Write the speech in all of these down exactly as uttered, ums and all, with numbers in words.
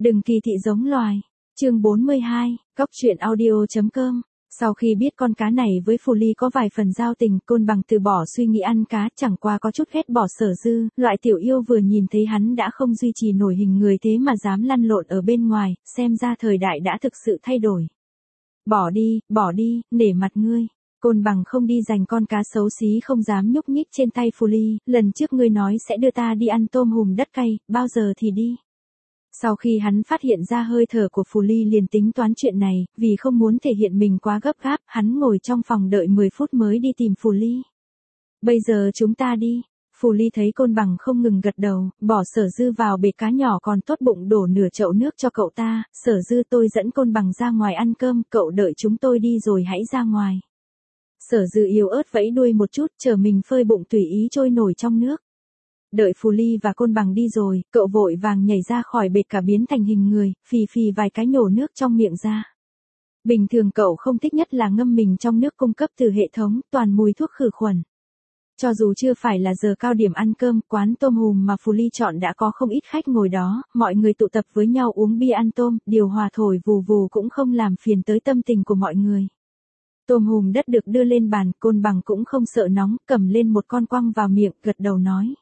Đừng kỳ thị giống loài. Chương bốn mươi hai, cóc truyện audio chấm com. Sau khi biết con cá này với Phù Ly có vài phần giao tình, Côn Bằng từ bỏ suy nghĩ ăn cá, chẳng qua có chút ghét bỏ Sở Dư, loại tiểu yêu vừa nhìn thấy hắn đã không duy trì nổi hình người thế mà dám lăn lộn ở bên ngoài, xem ra thời đại đã thực sự thay đổi. Bỏ đi, bỏ đi, nể mặt ngươi. Côn Bằng không đi giành con cá xấu xí không dám nhúc nhích trên tay Phù Ly, lần trước ngươi nói sẽ đưa ta đi ăn tôm hùm đất cay, bao giờ thì đi. Sau khi hắn phát hiện ra hơi thở của Phù Ly liền tính toán chuyện này, vì không muốn thể hiện mình quá gấp gáp, hắn ngồi trong phòng đợi mười phút mới đi tìm Phù Ly. Bây giờ chúng ta đi. Phù Ly thấy Côn Bằng không ngừng gật đầu, bỏ Sở Dư vào bể cá nhỏ còn tốt bụng đổ nửa chậu nước cho cậu ta, Sở Dư tôi dẫn Côn Bằng ra ngoài ăn cơm, cậu đợi chúng tôi đi rồi hãy ra ngoài. Sở Dư yếu ớt vẫy đuôi một chút, chờ mình phơi bụng tùy ý trôi nổi trong nước. Đợi Phù Ly và Côn Bằng đi rồi, cậu vội vàng nhảy ra khỏi bệt cả biến thành hình người, phì phì vài cái nhổ nước trong miệng ra. Bình thường cậu không thích nhất là ngâm mình trong nước cung cấp từ hệ thống, toàn mùi thuốc khử khuẩn. Cho dù chưa phải là giờ cao điểm ăn cơm, quán tôm hùm mà Phù Ly chọn đã có không ít khách ngồi đó, mọi người tụ tập với nhau uống bia ăn tôm, điều hòa thổi vù vù cũng không làm phiền tới tâm tình của mọi người. Tôm hùm đất được đưa lên bàn, Côn Bằng cũng không sợ nóng, cầm lên một con quăng vào miệng, gật đầu nói.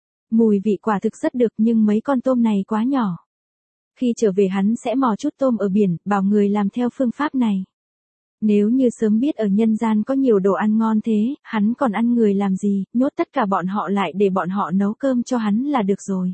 Mùi vị quả thực rất được nhưng mấy con tôm này quá nhỏ. Khi trở về hắn sẽ mò chút tôm ở biển, bảo người làm theo phương pháp này. Nếu như sớm biết ở nhân gian có nhiều đồ ăn ngon thế, hắn còn ăn người làm gì, nhốt tất cả bọn họ lại để bọn họ nấu cơm cho hắn là được rồi.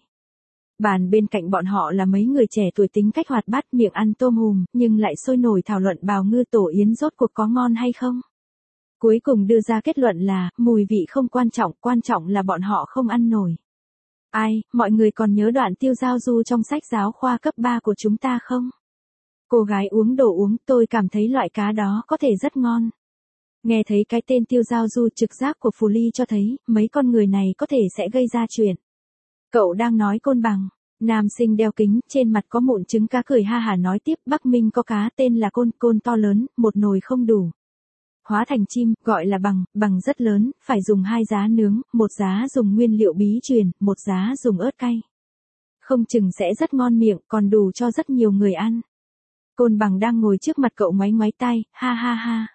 Bàn bên cạnh bọn họ là mấy người trẻ tuổi tính cách hoạt bát miệng ăn tôm hùm, nhưng lại sôi nổi thảo luận bào ngư tổ yến rốt cuộc có ngon hay không. Cuối cùng đưa ra kết luận là, mùi vị không quan trọng, quan trọng là bọn họ không ăn nổi. Ai, mọi người còn nhớ đoạn Tiêu Giao Du trong sách giáo khoa cấp ba của chúng ta không? Cô gái uống đồ uống, tôi cảm thấy loại cá đó có thể rất ngon. Nghe thấy cái tên Tiêu Giao Du, trực giác của Phù Ly cho thấy, mấy con người này có thể sẽ gây ra chuyện. Cậu đang nói Côn Bằng. Nam sinh đeo kính, trên mặt có mụn trứng cá cười ha hả nói tiếp, Bắc Minh có cá tên là Côn, Côn to lớn, một nồi không đủ. Hóa thành chim, gọi là bằng, bằng rất lớn, phải dùng hai giá nướng, một giá dùng nguyên liệu bí truyền, một giá dùng ớt cay. Không chừng sẽ rất ngon miệng, còn đủ cho rất nhiều người ăn. Côn Bằng đang ngồi trước mặt cậu ngoáy ngoáy tay, ha ha ha.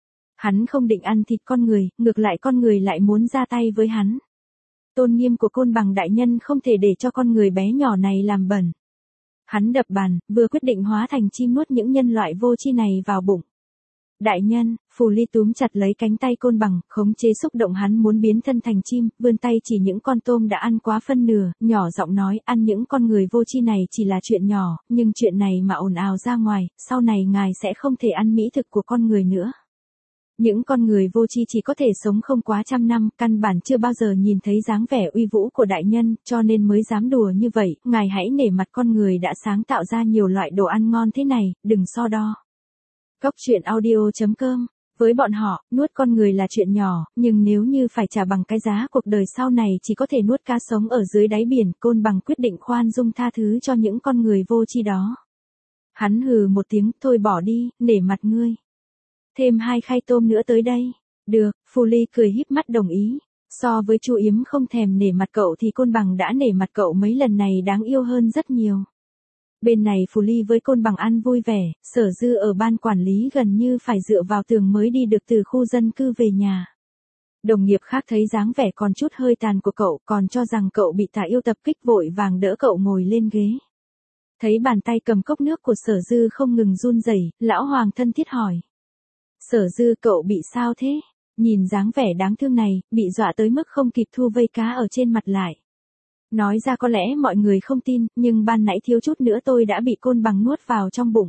Hắn không định ăn thịt con người, ngược lại con người lại muốn ra tay với hắn. Tôn nghiêm của Côn Bằng đại nhân không thể để cho con người bé nhỏ này làm bẩn. Hắn đập bàn, vừa quyết định hóa thành chim nuốt những nhân loại vô tri này vào bụng. Đại nhân, Phù Ly túm chặt lấy cánh tay Côn Bằng, khống chế xúc động hắn muốn biến thân thành chim, vươn tay chỉ những con tôm đã ăn quá phân nửa, nhỏ giọng nói, ăn những con người vô tri này chỉ là chuyện nhỏ, nhưng chuyện này mà ồn ào ra ngoài, sau này ngài sẽ không thể ăn mỹ thực của con người nữa. Những con người vô tri chỉ có thể sống không quá trăm năm, căn bản chưa bao giờ nhìn thấy dáng vẻ uy vũ của đại nhân, cho nên mới dám đùa như vậy, ngài hãy nể mặt con người đã sáng tạo ra nhiều loại đồ ăn ngon thế này, đừng so đo. Cóc truyện audio chấm com. Với bọn họ, nuốt con người là chuyện nhỏ, nhưng nếu như phải trả bằng cái giá cuộc đời sau này chỉ có thể nuốt cá sống ở dưới đáy biển, Côn Bằng quyết định khoan dung tha thứ cho những con người vô tri đó. Hắn hừ một tiếng, thôi bỏ đi, nể mặt ngươi. Thêm hai khay tôm nữa tới đây. Được, Phù Ly cười híp mắt đồng ý. So với Chu Yếm không thèm nể mặt cậu thì Côn Bằng đã nể mặt cậu mấy lần này đáng yêu hơn rất nhiều. Bên này Phù Ly với Côn Bằng ăn vui vẻ, Sở Dư ở ban quản lý gần như phải dựa vào tường mới đi được từ khu dân cư về nhà. Đồng nghiệp khác thấy dáng vẻ còn chút hơi tàn của cậu, còn cho rằng cậu bị tà yêu tập kích, vội vàng đỡ cậu ngồi lên ghế. Thấy bàn tay cầm cốc nước của Sở Dư không ngừng run rẩy, lão Hoàng thân thiết hỏi. Sở Dư, cậu bị sao thế? Nhìn dáng vẻ đáng thương này, bị dọa tới mức không kịp thu vây cá ở trên mặt lại. Nói ra có lẽ mọi người không tin, nhưng ban nãy thiếu chút nữa tôi đã bị Côn Bằng nuốt vào trong bụng.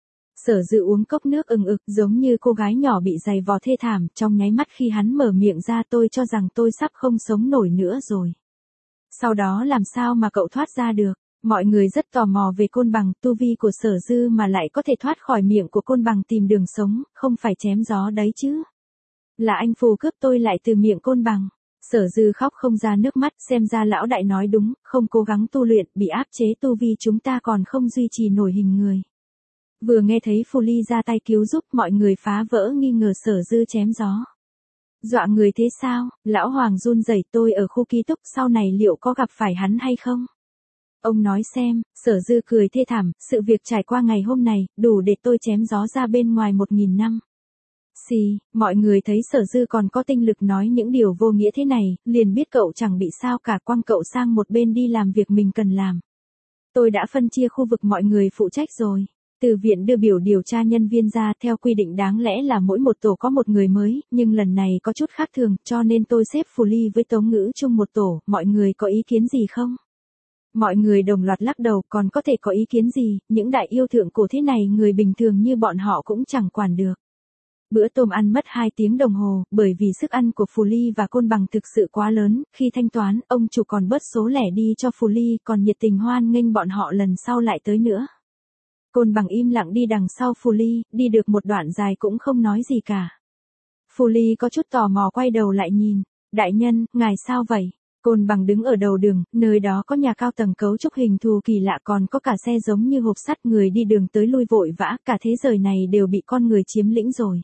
Sở Dư uống cốc nước ừng ực giống như cô gái nhỏ bị giày vò thê thảm, trong nháy mắt khi hắn mở miệng ra tôi cho rằng tôi sắp không sống nổi nữa rồi. Sau đó làm sao mà cậu thoát ra được? Mọi người rất tò mò về Côn Bằng, tu vi của Sở Dư mà lại có thể thoát khỏi miệng của Côn Bằng tìm đường sống, không phải chém gió đấy chứ. Là anh Phù cướp tôi lại từ miệng Côn Bằng. Sở Dư khóc không ra nước mắt, xem ra lão đại nói đúng, không cố gắng tu luyện, bị áp chế tu vi chúng ta còn không duy trì nổi hình người. Vừa nghe thấy Phù Ly ra tay cứu giúp, mọi người phá vỡ nghi ngờ Sở Dư chém gió. Dọa người thế sao? Lão Hoàng run rẩy, tôi ở khu ký túc, sau này liệu có gặp phải hắn hay không? Ông nói xem, Sở Dư cười thê thảm, sự việc trải qua ngày hôm này, đủ để tôi chém gió ra bên ngoài một nghìn năm. Xì, mọi người thấy Sở Dư còn có tinh lực nói những điều vô nghĩa thế này, liền biết cậu chẳng bị sao cả, quăng cậu sang một bên đi làm việc mình cần làm. Tôi đã phân chia khu vực mọi người phụ trách rồi. Từ viện đưa biểu điều tra nhân viên ra, theo quy định đáng lẽ là mỗi một tổ có một người mới, nhưng lần này có chút khác thường, cho nên tôi xếp Phù Ly với Tống Ngữ chung một tổ, mọi người có ý kiến gì không? Mọi người đồng loạt lắc đầu, còn có thể có ý kiến gì, những đại yêu thượng cổ thế này người bình thường như bọn họ cũng chẳng quản được. Bữa tôm ăn mất hai tiếng đồng hồ, bởi vì sức ăn của Phù Ly và Côn Bằng thực sự quá lớn, khi thanh toán, ông chủ còn bớt số lẻ đi cho Phù Ly, còn nhiệt tình hoan nghênh bọn họ lần sau lại tới nữa. Côn Bằng im lặng đi đằng sau Phù Ly, đi được một đoạn dài cũng không nói gì cả. Phù Ly có chút tò mò quay đầu lại nhìn, đại nhân, ngài sao vậy? Côn Bằng đứng ở đầu đường, nơi đó có nhà cao tầng cấu trúc hình thù kỳ lạ, còn có cả xe giống như hộp sắt, người đi đường tới lui vội vã, cả thế giới này đều bị con người chiếm lĩnh rồi.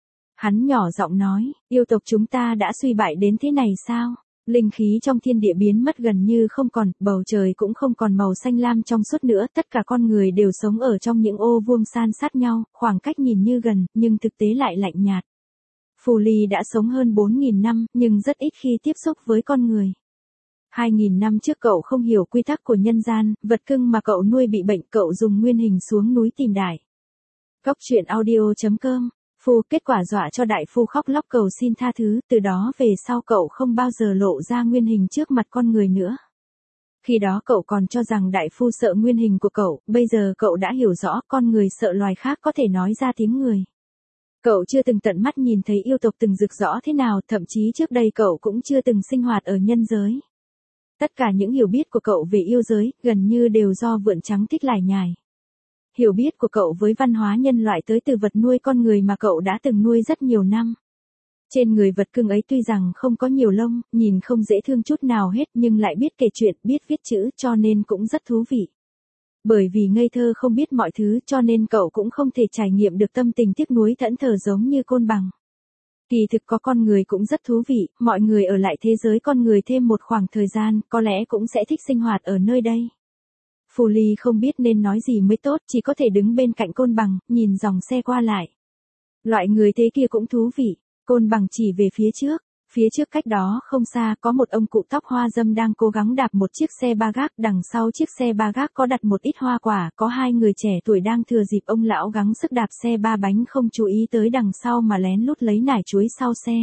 Hắn nhỏ giọng nói, yêu tộc chúng ta đã suy bại đến thế này sao? Linh khí trong thiên địa biến mất gần như không còn, bầu trời cũng không còn màu xanh lam trong suốt nữa, tất cả con người đều sống ở trong những ô vuông san sát nhau, khoảng cách nhìn như gần, nhưng thực tế lại lạnh nhạt. Phù Ly đã sống hơn bốn nghìn năm, nhưng rất ít khi tiếp xúc với con người. hai nghìn năm trước cậu không hiểu quy tắc của nhân gian, vật cưng mà cậu nuôi bị bệnh, cậu dùng nguyên hình xuống núi tìm đại. Cóc truyện audio chấm com. Phu kết quả dọa cho đại phu khóc lóc cầu xin tha thứ, từ đó về sau cậu không bao giờ lộ ra nguyên hình trước mặt con người nữa. Khi đó cậu còn cho rằng đại phu sợ nguyên hình của cậu, bây giờ cậu đã hiểu rõ con người sợ loài khác có thể nói ra tiếng người. Cậu chưa từng tận mắt nhìn thấy yêu tộc từng rực rõ thế nào, thậm chí trước đây cậu cũng chưa từng sinh hoạt ở nhân giới. Tất cả những hiểu biết của cậu về yêu giới, gần như đều do Vượn Trắng thích lải nhải. Hiểu biết của cậu với văn hóa nhân loại tới từ vật nuôi con người mà cậu đã từng nuôi rất nhiều năm. Trên người vật cưng ấy tuy rằng không có nhiều lông, nhìn không dễ thương chút nào hết, nhưng lại biết kể chuyện, biết viết chữ, cho nên cũng rất thú vị. Bởi vì ngây thơ không biết mọi thứ, cho nên cậu cũng không thể trải nghiệm được tâm tình tiếc nuối thẫn thờ giống như Côn Bằng. Kỳ thực có con người cũng rất thú vị, mọi người ở lại thế giới con người thêm một khoảng thời gian, có lẽ cũng sẽ thích sinh hoạt ở nơi đây. Phù Ly không biết nên nói gì mới tốt, chỉ có thể đứng bên cạnh Côn Bằng, nhìn dòng xe qua lại. Loại người thế kia cũng thú vị. Côn Bằng chỉ về phía trước. Phía trước cách đó không xa có một ông cụ tóc hoa râm đang cố gắng đạp một chiếc xe ba gác, đằng sau chiếc xe ba gác có đặt một ít hoa quả, có hai người trẻ tuổi đang thừa dịp ông lão gắng sức đạp xe ba bánh không chú ý tới đằng sau mà lén lút lấy nải chuối sau xe.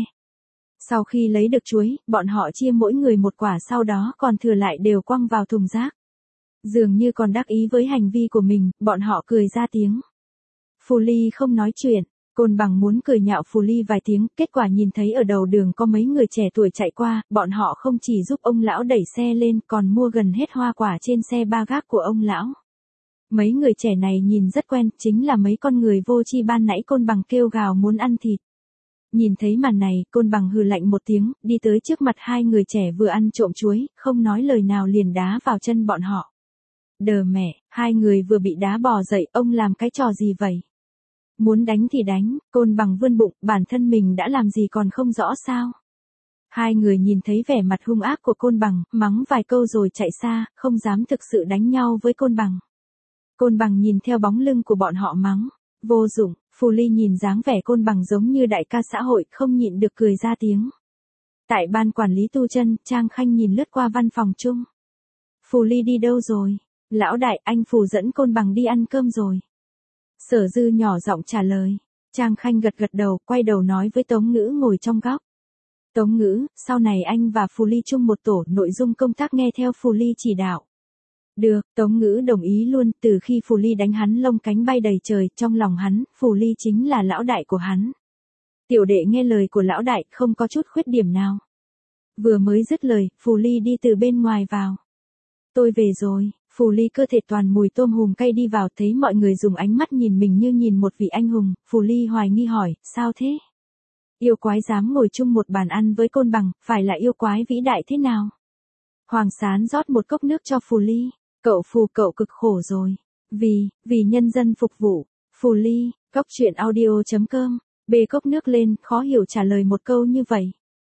Sau khi lấy được chuối, bọn họ chia mỗi người một quả, sau đó còn thừa lại đều quăng vào thùng rác. Dường như còn đắc ý với hành vi của mình, bọn họ cười ra tiếng. Phù Ly không nói chuyện. Côn Bằng muốn cười nhạo Phù Ly vài tiếng, kết quả nhìn thấy ở đầu đường có mấy người trẻ tuổi chạy qua, bọn họ không chỉ giúp ông lão đẩy xe lên, còn mua gần hết hoa quả trên xe ba gác của ông lão. Mấy người trẻ này nhìn rất quen, chính là mấy con người vô tri ban nãy Côn Bằng kêu gào muốn ăn thịt. Nhìn thấy màn này, Côn Bằng hừ lạnh một tiếng, đi tới trước mặt hai người trẻ vừa ăn trộm chuối, không nói lời nào liền đá vào chân bọn họ. Đờ mẹ, hai người vừa bị đá bò dậy, ông làm cái trò gì vậy? Muốn đánh thì đánh, Côn Bằng vươn bụng, bản thân mình đã làm gì còn không rõ sao? Hai người nhìn thấy vẻ mặt hung ác của Côn Bằng, mắng vài câu rồi chạy xa, không dám thực sự đánh nhau với Côn Bằng. Côn Bằng nhìn theo bóng lưng của bọn họ mắng, vô dụng. Phù Ly nhìn dáng vẻ Côn Bằng giống như đại ca xã hội, không nhịn được cười ra tiếng. Tại ban quản lý tu chân, Trang Khanh nhìn lướt qua văn phòng chung. Phù Ly đi đâu rồi? Lão đại, anh Phù dẫn Côn Bằng đi ăn cơm rồi. Sở Dư nhỏ giọng trả lời. Trang Khanh gật gật đầu, quay đầu nói với Tống Ngữ ngồi trong góc. Tống Ngữ, sau này anh và Phù Ly chung một tổ, nội dung công tác nghe theo Phù Ly chỉ đạo. Được, Tống Ngữ đồng ý luôn, từ khi Phù Ly đánh hắn lông cánh bay đầy trời, trong lòng hắn, Phù Ly chính là lão đại của hắn. Tiểu đệ nghe lời của lão đại, không có chút khuyết điểm nào. Vừa mới dứt lời, Phù Ly đi từ bên ngoài vào. Tôi về rồi. Phù Ly cơ thể toàn mùi tôm hùm cay đi vào, thấy mọi người dùng ánh mắt nhìn mình như nhìn một vị anh hùng, Phù Ly hoài nghi hỏi, sao thế? Yêu quái dám ngồi chung một bàn ăn với Côn Bằng, phải là yêu quái vĩ đại thế nào? Hoàng Sán rót một cốc nước cho Phù Ly, cậu Phù cậu cực khổ rồi, vì, vì nhân dân phục vụ. Phù Ly, cóc truyện audio chấm com, bê cốc nước lên, khó hiểu trả lời một câu như vậy.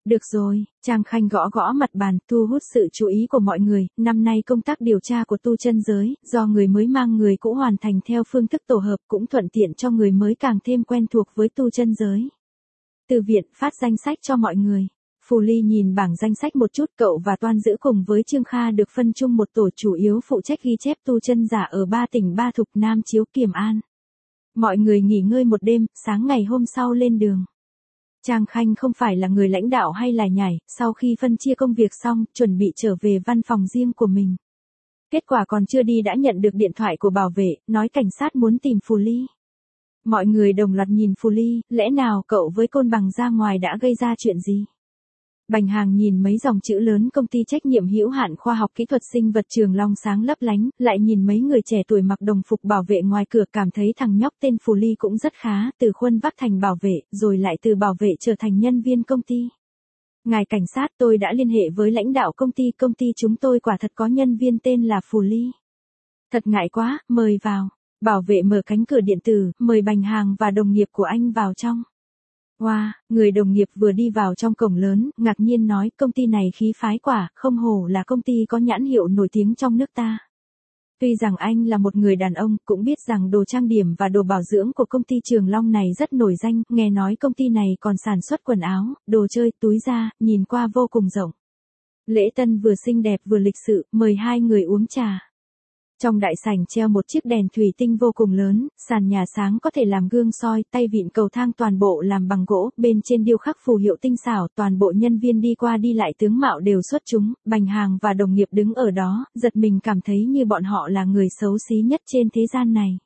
Được rồi, Trang Khanh gõ gõ mặt bàn, thu hút sự chú ý của mọi người, năm nay công tác điều tra của tu chân giới, do người mới mang người cũ hoàn thành theo phương thức tổ hợp cũng thuận tiện cho người mới càng thêm quen thuộc với tu chân giới. Từ viện phát danh sách cho mọi người. Phù Ly nhìn bảng danh sách một chút, cậu và Toan Dữ cùng với Trương Kha được phân chung một tổ chủ yếu phụ trách ghi chép tu chân giả ở ba tỉnh Ba Thục, Nam Chiếu, Kiểm An. Mọi người nghỉ ngơi một đêm, sáng ngày hôm sau lên đường. Trang Khanh không phải là người lãnh đạo hay là nhảy, sau khi phân chia công việc xong, chuẩn bị trở về văn phòng riêng của mình. Kết quả còn chưa đi đã nhận được điện thoại của bảo vệ, nói cảnh sát muốn tìm Phù Ly. Mọi người đồng loạt nhìn Phù Ly, lẽ nào cậu với Côn Bằng ra ngoài đã gây ra chuyện gì? Bành Hàng nhìn mấy dòng chữ lớn công ty trách nhiệm hữu hạn khoa học kỹ thuật sinh vật Trường Long sáng lấp lánh, lại nhìn mấy người trẻ tuổi mặc đồng phục bảo vệ ngoài cửa, cảm thấy thằng nhóc tên Phù Ly cũng rất khá, từ khuôn vác thành bảo vệ, rồi lại từ bảo vệ trở thành nhân viên công ty. Ngài cảnh sát, tôi đã liên hệ với lãnh đạo công ty, công ty chúng tôi quả thật có nhân viên tên là Phù Ly. Thật ngại quá, mời vào. Bảo vệ mở cánh cửa điện tử, mời Bành Hàng và đồng nghiệp của anh vào trong. Wow, người đồng nghiệp vừa đi vào trong cổng lớn, ngạc nhiên nói, công ty này khí phái quả, không hổ là công ty có nhãn hiệu nổi tiếng trong nước ta. Tuy rằng anh là một người đàn ông, cũng biết rằng đồ trang điểm và đồ bảo dưỡng của công ty Trường Long này rất nổi danh, nghe nói công ty này còn sản xuất quần áo, đồ chơi, túi da, nhìn qua vô cùng rộng. Lễ tân vừa xinh đẹp vừa lịch sự, mời hai người uống trà. Trong đại sảnh treo một chiếc đèn thủy tinh vô cùng lớn, sàn nhà sáng có thể làm gương soi, tay vịn cầu thang toàn bộ làm bằng gỗ, bên trên điêu khắc phù hiệu tinh xảo, toàn bộ nhân viên đi qua đi lại tướng mạo đều xuất chúng, Bành Hàng và đồng nghiệp đứng ở đó, giật mình cảm thấy như bọn họ là người xấu xí nhất trên thế gian này.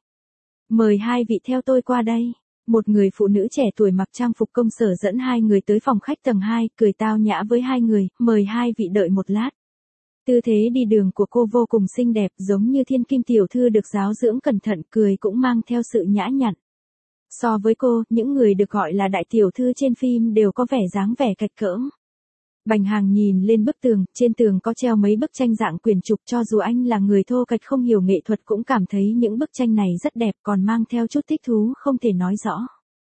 Mời hai vị theo tôi qua đây. Một người phụ nữ trẻ tuổi mặc trang phục công sở dẫn hai người tới phòng khách tầng hai, cười tao nhã với hai người, mời hai vị đợi một lát. Tư thế đi đường của cô vô cùng xinh đẹp, giống như thiên kim tiểu thư được giáo dưỡng cẩn thận, cười cũng mang theo sự nhã nhặn. So với cô, những người được gọi là đại tiểu thư trên phim đều có vẻ dáng vẻ kệch cỡm. Bành Hàng nhìn lên bức tường, trên tường có treo mấy bức tranh dạng quyển trục, cho dù anh là người thô kệch không hiểu nghệ thuật cũng cảm thấy những bức tranh này rất đẹp, còn mang theo chút thích thú không thể nói rõ.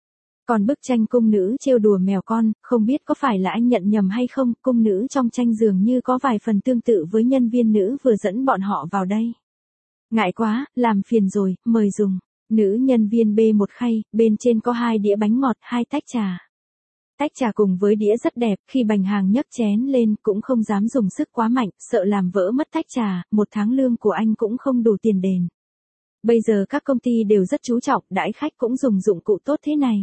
Còn bức tranh cung nữ trêu đùa mèo con, không biết có phải là anh nhận nhầm hay không, cung nữ trong tranh dường như có vài phần tương tự với nhân viên nữ vừa dẫn bọn họ vào đây. Ngại quá, làm phiền rồi, mời dùng. Nữ nhân viên bê một khay, bên trên có hai đĩa bánh ngọt, hai tách trà. Tách trà cùng với đĩa rất đẹp, khi Bành Hàng nhấc chén lên cũng không dám dùng sức quá mạnh, sợ làm vỡ mất tách trà, một tháng lương của anh cũng không đủ tiền đền. Bây giờ các công ty đều rất chú trọng, đãi khách cũng dùng dụng cụ tốt thế này.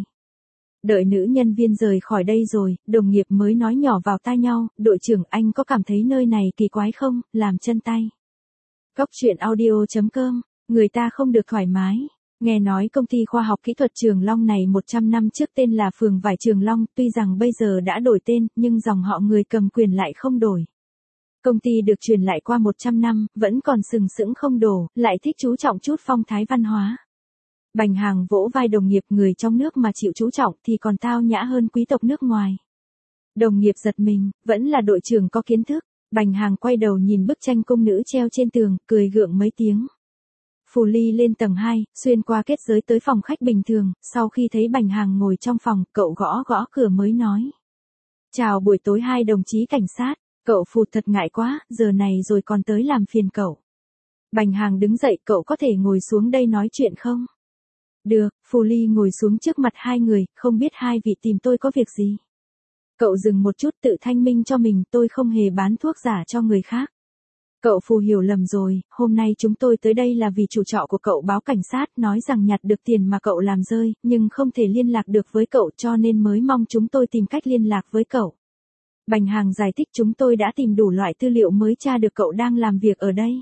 Đợi nữ nhân viên rời khỏi đây rồi, đồng nghiệp mới nói nhỏ vào tai nhau, đội trưởng anh có cảm thấy nơi này kỳ quái không, làm chân tay. Góc truyện audio chấm com, người ta không được thoải mái. Nghe nói công ty khoa học kỹ thuật Trường Long này một trăm năm trước tên là Phường Vải Trường Long, tuy rằng bây giờ đã đổi tên, nhưng dòng họ người cầm quyền lại không đổi. Công ty được truyền lại qua một trăm năm, vẫn còn sừng sững không đổ, lại thích chú trọng chút phong thái văn hóa. Bành Hàng vỗ vai đồng nghiệp, người trong nước mà chịu chú trọng thì còn tao nhã hơn quý tộc nước ngoài. Đồng nghiệp giật mình, vẫn là đội trưởng có kiến thức. Bành Hàng quay đầu nhìn bức tranh cung nữ treo trên tường, cười gượng mấy tiếng. Phù Ly lên tầng hai, xuyên qua kết giới tới phòng khách bình thường, sau khi thấy Bành Hàng ngồi trong phòng, cậu gõ gõ cửa mới nói. Chào buổi tối hai đồng chí cảnh sát, cậu Phù thật ngại quá, giờ này rồi còn tới làm phiền cậu. Bành Hàng đứng dậy, cậu có thể ngồi xuống đây nói chuyện không? Được, Phù Ly ngồi xuống trước mặt hai người, không biết hai vị tìm tôi có việc gì. Cậu dừng một chút tự thanh minh cho mình, tôi không hề bán thuốc giả cho người khác. Cậu Phù hiểu lầm rồi, hôm nay chúng tôi tới đây là vì chủ trọ của cậu báo cảnh sát nói rằng nhặt được tiền mà cậu làm rơi, nhưng không thể liên lạc được với cậu cho nên mới mong chúng tôi tìm cách liên lạc với cậu. Bành Hàng giải thích chúng tôi đã tìm đủ loại tư liệu mới tra được cậu đang làm việc ở đây.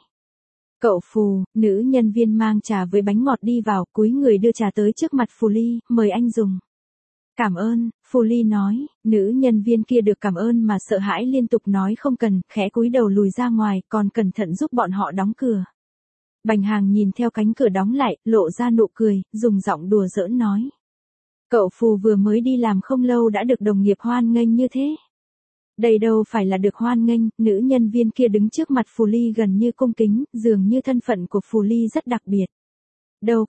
Cậu Phù, nữ nhân viên mang trà với bánh ngọt đi vào, cúi người đưa trà tới trước mặt Phù Ly, mời anh dùng. Cảm ơn, Phù Ly nói, nữ nhân viên kia được cảm ơn mà sợ hãi liên tục nói không cần, khẽ cúi đầu lùi ra ngoài, còn cẩn thận giúp bọn họ đóng cửa. Bành Hàng nhìn theo cánh cửa đóng lại, lộ ra nụ cười, dùng giọng đùa giỡn nói. Cậu Phù vừa mới đi làm không lâu đã được đồng nghiệp hoan nghênh như thế. Đây đâu phải là được hoan nghênh, nữ nhân viên kia đứng trước mặt Phù Ly gần như cung kính, dường như thân phận của Phù Ly rất đặc biệt. Đâu có,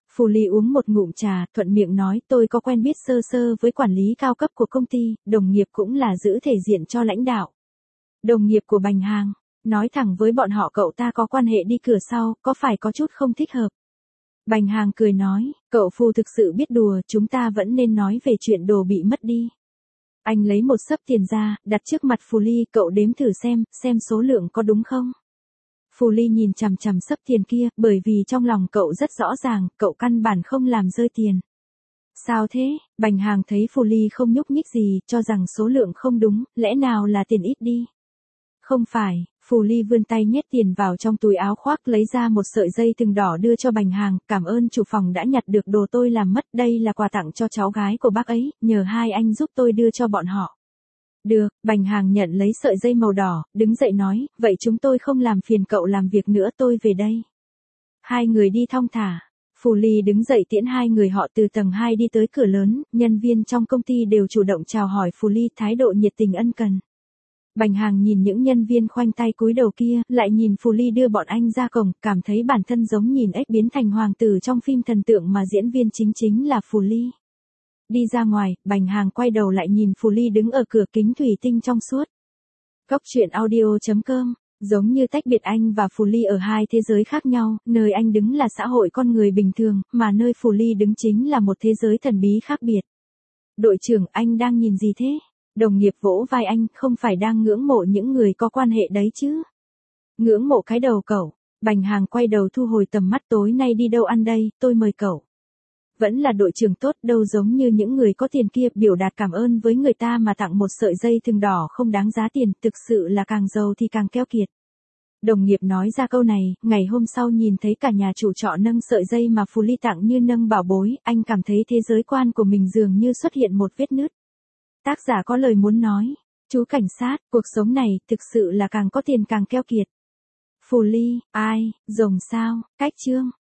Phù Ly uống một ngụm trà, thuận miệng nói tôi có quen biết sơ sơ với quản lý cao cấp của công ty, đồng nghiệp cũng là giữ thể diện cho lãnh đạo. Đồng nghiệp của Bành Hàng, nói thẳng với bọn họ cậu ta có quan hệ đi cửa sau, có phải có chút không thích hợp. Bành Hàng cười nói, cậu Phù thực sự biết đùa, chúng ta vẫn nên nói về chuyện đồ bị mất đi. Anh lấy một xấp tiền ra, đặt trước mặt Phù Ly, cậu đếm thử xem, xem số lượng có đúng không. Phù Ly nhìn chằm chằm xấp tiền kia, bởi vì trong lòng cậu rất rõ ràng, cậu căn bản không làm rơi tiền. Sao thế? Bành Hàng thấy Phù Ly không nhúc nhích gì, cho rằng số lượng không đúng, lẽ nào là tiền ít đi? Không phải, Phù Ly vươn tay nhét tiền vào trong túi áo khoác lấy ra một sợi dây thừng đỏ đưa cho Bành Hàng, cảm ơn chủ phòng đã nhặt được đồ tôi làm mất, đây là quà tặng cho cháu gái của bác ấy, nhờ hai anh giúp tôi đưa cho bọn họ. Được, Bành Hàng nhận lấy sợi dây màu đỏ, đứng dậy nói, vậy chúng tôi không làm phiền cậu làm việc nữa tôi về đây. Hai người đi thong thả, Phù Ly đứng dậy tiễn hai người họ từ tầng hai đi tới cửa lớn, nhân viên trong công ty đều chủ động chào hỏi Phù Ly thái độ nhiệt tình ân cần. Bành Hàng nhìn những nhân viên khoanh tay cúi đầu kia, lại nhìn Phù Ly đưa bọn anh ra cổng, cảm thấy bản thân giống nhìn ếch biến thành hoàng tử trong phim thần tượng mà diễn viên chính chính là Phù Ly. Đi ra ngoài, Bành Hàng quay đầu lại nhìn Phù Ly đứng ở cửa kính thủy tinh trong suốt. Cốc truyện audio chấm com, giống như tách biệt anh và Phù Ly ở hai thế giới khác nhau, nơi anh đứng là xã hội con người bình thường, mà nơi Phù Ly đứng chính là một thế giới thần bí khác biệt. Đội trưởng, anh đang nhìn gì thế? Đồng nghiệp vỗ vai anh, không phải đang ngưỡng mộ những người có quan hệ đấy chứ. Ngưỡng mộ cái đầu cậu. Bành Hàng quay đầu thu hồi tầm mắt, tối nay đi đâu ăn đây, tôi mời cậu. Vẫn là đội trưởng tốt, đâu giống như những người có tiền kia, biểu đạt cảm ơn với người ta mà tặng một sợi dây thừng đỏ không đáng giá tiền, thực sự là càng giàu thì càng keo kiệt. Đồng nghiệp nói ra câu này, ngày hôm sau nhìn thấy cả nhà chủ trọ nâng sợi dây mà Phù Ly tặng như nâng bảo bối, anh cảm thấy thế giới quan của mình dường như xuất hiện một vết nứt. Tác giả có lời muốn nói, chú cảnh sát, cuộc sống này thực sự là càng có tiền càng keo kiệt. Phù Ly, ai, rồng sao, cách chương.